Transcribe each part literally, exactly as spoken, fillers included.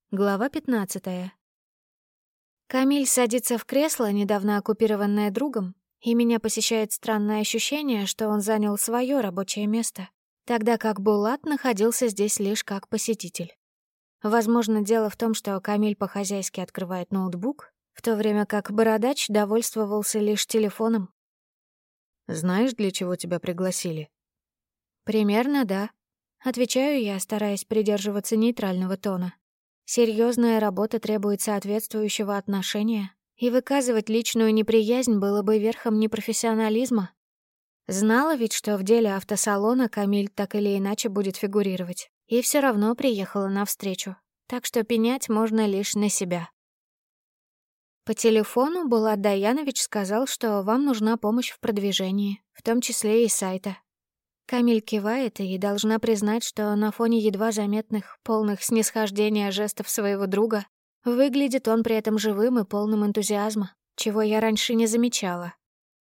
Глава пятнадцатая. Камиль садится в кресло, недавно оккупированное другом, и меня посещает странное ощущение, что он занял свое рабочее место, тогда как Булат находился здесь лишь как посетитель. Возможно, дело в том, что Камиль по-хозяйски открывает ноутбук, в то время как Бородач довольствовался лишь телефоном. «Знаешь, для чего тебя пригласили?» «Примерно, да», — отвечаю я, стараясь придерживаться нейтрального тона. Серьезная работа требует соответствующего отношения, и выказывать личную неприязнь было бы верхом непрофессионализма. Знала ведь, что в деле автосалона Камиль так или иначе будет фигурировать, и все равно приехала навстречу, так что пенять можно лишь на себя. По телефону Булат Даянович сказал, что вам нужна помощь в продвижении, в том числе и сайта. Камиль кивает и должна признать, что на фоне едва заметных, полных снисхождения жестов своего друга выглядит он при этом живым и полным энтузиазма, чего я раньше не замечала.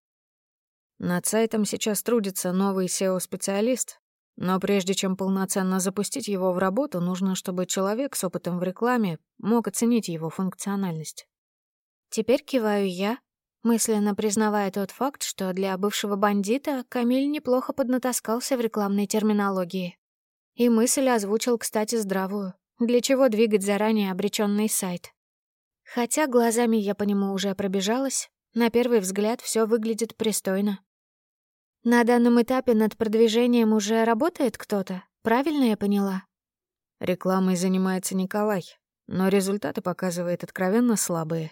Над сайтом сейчас трудится новый сео-специалист, но прежде чем полноценно запустить его в работу, нужно, чтобы человек с опытом в рекламе мог оценить его функциональность. Теперь киваю я, мысленно признавая тот факт, что для бывшего бандита Камиль неплохо поднатаскался в рекламной терминологии. И мысль озвучил, кстати, здравую, для чего двигать заранее обречённый сайт. Хотя глазами я по нему уже пробежалась, на первый взгляд все выглядит пристойно. На данном этапе над продвижением уже работает кто-то, правильно я поняла? Рекламой занимается Николай, но результаты показывает откровенно слабые.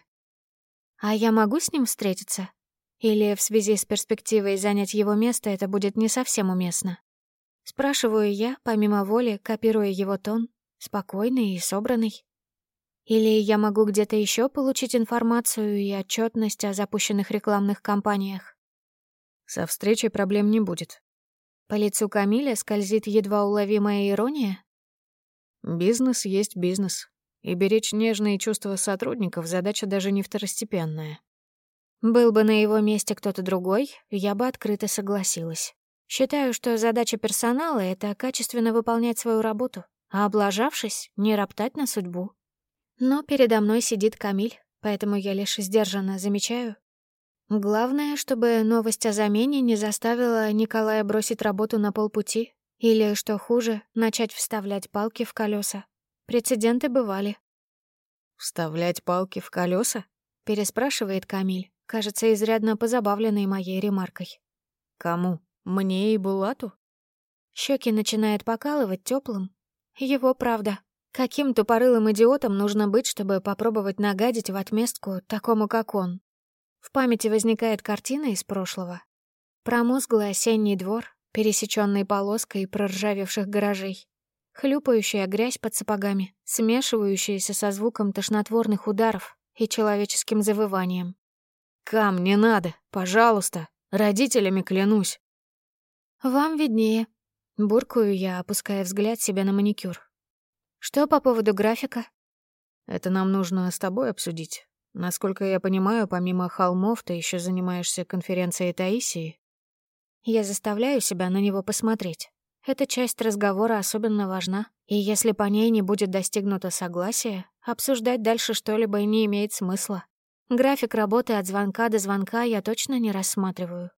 А я могу с ним встретиться? Или в связи с перспективой занять его место это будет не совсем уместно? Спрашиваю я, помимо воли, копируя его тон, спокойный и собранный. Или я могу где-то еще получить информацию и отчетность о запущенных рекламных кампаниях? Со встречей проблем не будет. По лицу Камиля скользит едва уловимая ирония. Бизнес есть бизнес. И беречь нежные чувства сотрудников задача даже не второстепенная. Был бы на его месте кто-то другой, я бы открыто согласилась. Считаю, что задача персонала — это качественно выполнять свою работу, а облажавшись, не роптать на судьбу. Но передо мной сидит Камиль, поэтому я лишь сдержанно замечаю. Главное, чтобы новость о замене не заставила Николая бросить работу на полпути или, что хуже, начать вставлять палки в колеса. Прецеденты бывали. «Вставлять палки в колеса? Переспрашивает Камиль, кажется, изрядно позабавленный моей ремаркой. «Кому? Мне и Булату?» Щеки начинает покалывать теплым. Его правда. Каким тупорылым идиотом нужно быть, чтобы попробовать нагадить в отместку такому, как он? В памяти возникает картина из прошлого. Промозглый осенний двор, пересеченный полоской проржавевших гаражей. Хлюпающая грязь под сапогами, смешивающаяся со звуком тошнотворных ударов и человеческим завыванием. «Кам, не надо, пожалуйста, родителями клянусь». «Вам виднее», — буркую я, опуская взгляд себе на маникюр. «Что по поводу графика?» «Это нам нужно с тобой обсудить. Насколько я понимаю, помимо холмов ты еще занимаешься конференцией Таисии». Я заставляю себя на него посмотреть. Эта часть разговора особенно важна, и если по ней не будет достигнуто согласия, обсуждать дальше что-либо не имеет смысла. График работы от звонка до звонка я точно не рассматриваю.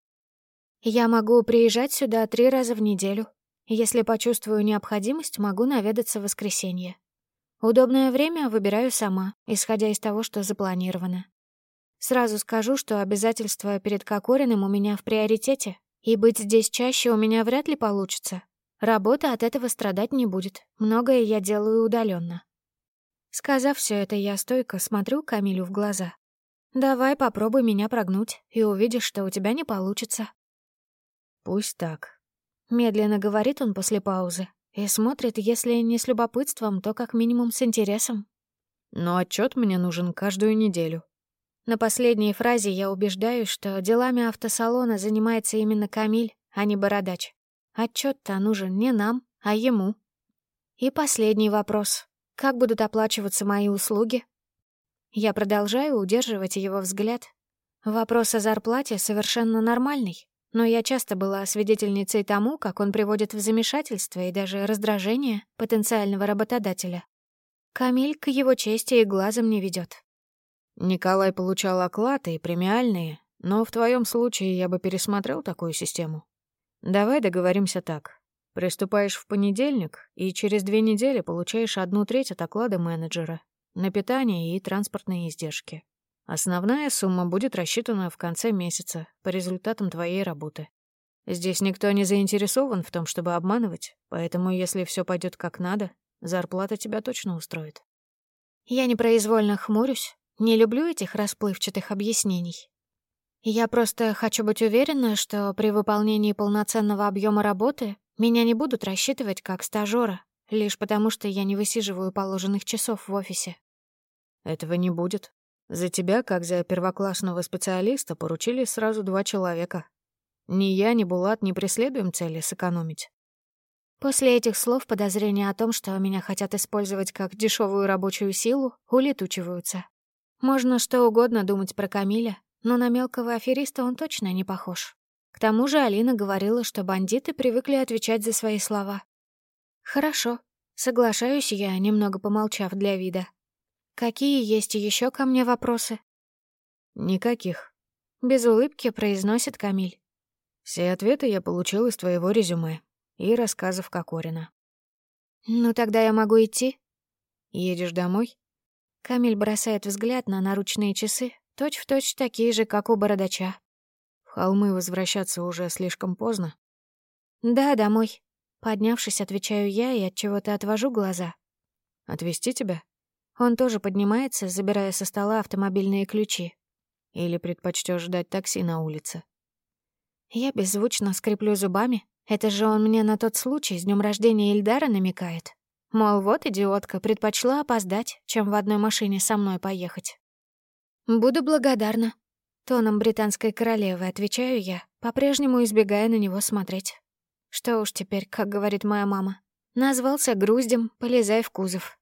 Я могу приезжать сюда три раза в неделю. Если почувствую необходимость, могу наведаться в воскресенье. Удобное время выбираю сама, исходя из того, что запланировано. Сразу скажу, что обязательства перед Кокориным у меня в приоритете, и быть здесь чаще у меня вряд ли получится. Работа от этого страдать не будет. Многое я делаю удаленно. Сказав все это, я стойко смотрю Камилю в глаза. «Давай попробуй меня прогнуть, и увидишь, что у тебя не получится». «Пусть так», — медленно говорит он после паузы и смотрит, если не с любопытством, то как минимум с интересом. «Но отчет мне нужен каждую неделю». На последней фразе я убеждаюсь, что делами автосалона занимается именно Камиль, а не Бородач. Отчет-то нужен не нам, а ему. И последний вопрос. Как будут оплачиваться мои услуги? Я продолжаю удерживать его взгляд. Вопрос о зарплате совершенно нормальный, но я часто была свидетельницей тому, как он приводит в замешательство и даже раздражение потенциального работодателя. Камиль к его чести и глазом не ведет. Николай получал оклады и премиальные, но в твоем случае я бы пересмотрел такую систему. Давай договоримся так. Приступаешь в понедельник, и через две недели получаешь одну треть от оклада менеджера на питание и транспортные издержки. Основная сумма будет рассчитана в конце месяца по результатам твоей работы. Здесь никто не заинтересован в том, чтобы обманывать, поэтому если все пойдет как надо, зарплата тебя точно устроит. Я непроизвольно хмурюсь, не люблю этих расплывчатых объяснений. Я просто хочу быть уверена, что при выполнении полноценного объема работы меня не будут рассчитывать как стажёра, лишь потому что я не высиживаю положенных часов в офисе. Этого не будет. За тебя, как за первоклассного специалиста, поручили сразу два человека. Ни я, ни Булат не преследуем цели сэкономить. После этих слов подозрения о том, что меня хотят использовать как дешевую рабочую силу, улетучиваются. Можно что угодно думать про Камиля, но на мелкого афериста он точно не похож. К тому же Алина говорила, что бандиты привыкли отвечать за свои слова. Хорошо, соглашаюсь я, немного помолчав для вида. Какие есть еще ко мне вопросы? Никаких. Без улыбки произносит Камиль. Все ответы я получил из твоего резюме и рассказов Кокорина. Ну тогда я могу идти? Едешь домой? Камиль бросает взгляд на наручные часы, точь-в-точь такие же, как у бородача. В холмы возвращаться уже слишком поздно. Да, домой. Поднявшись, отвечаю я и от чего-то отвожу глаза. Отвезти тебя? Он тоже поднимается, забирая со стола автомобильные ключи. Или предпочтёшь ждать такси на улице? Я беззвучно скреплю зубами. Это же он мне на тот случай с днём рождения Ильдара намекает. Мол, вот идиотка, предпочла опоздать, чем в одной машине со мной поехать. Буду благодарна. Тоном британской королевы отвечаю я, по-прежнему избегая на него смотреть. Что уж теперь, как говорит моя мама. Назвался груздем, полезай в кузов.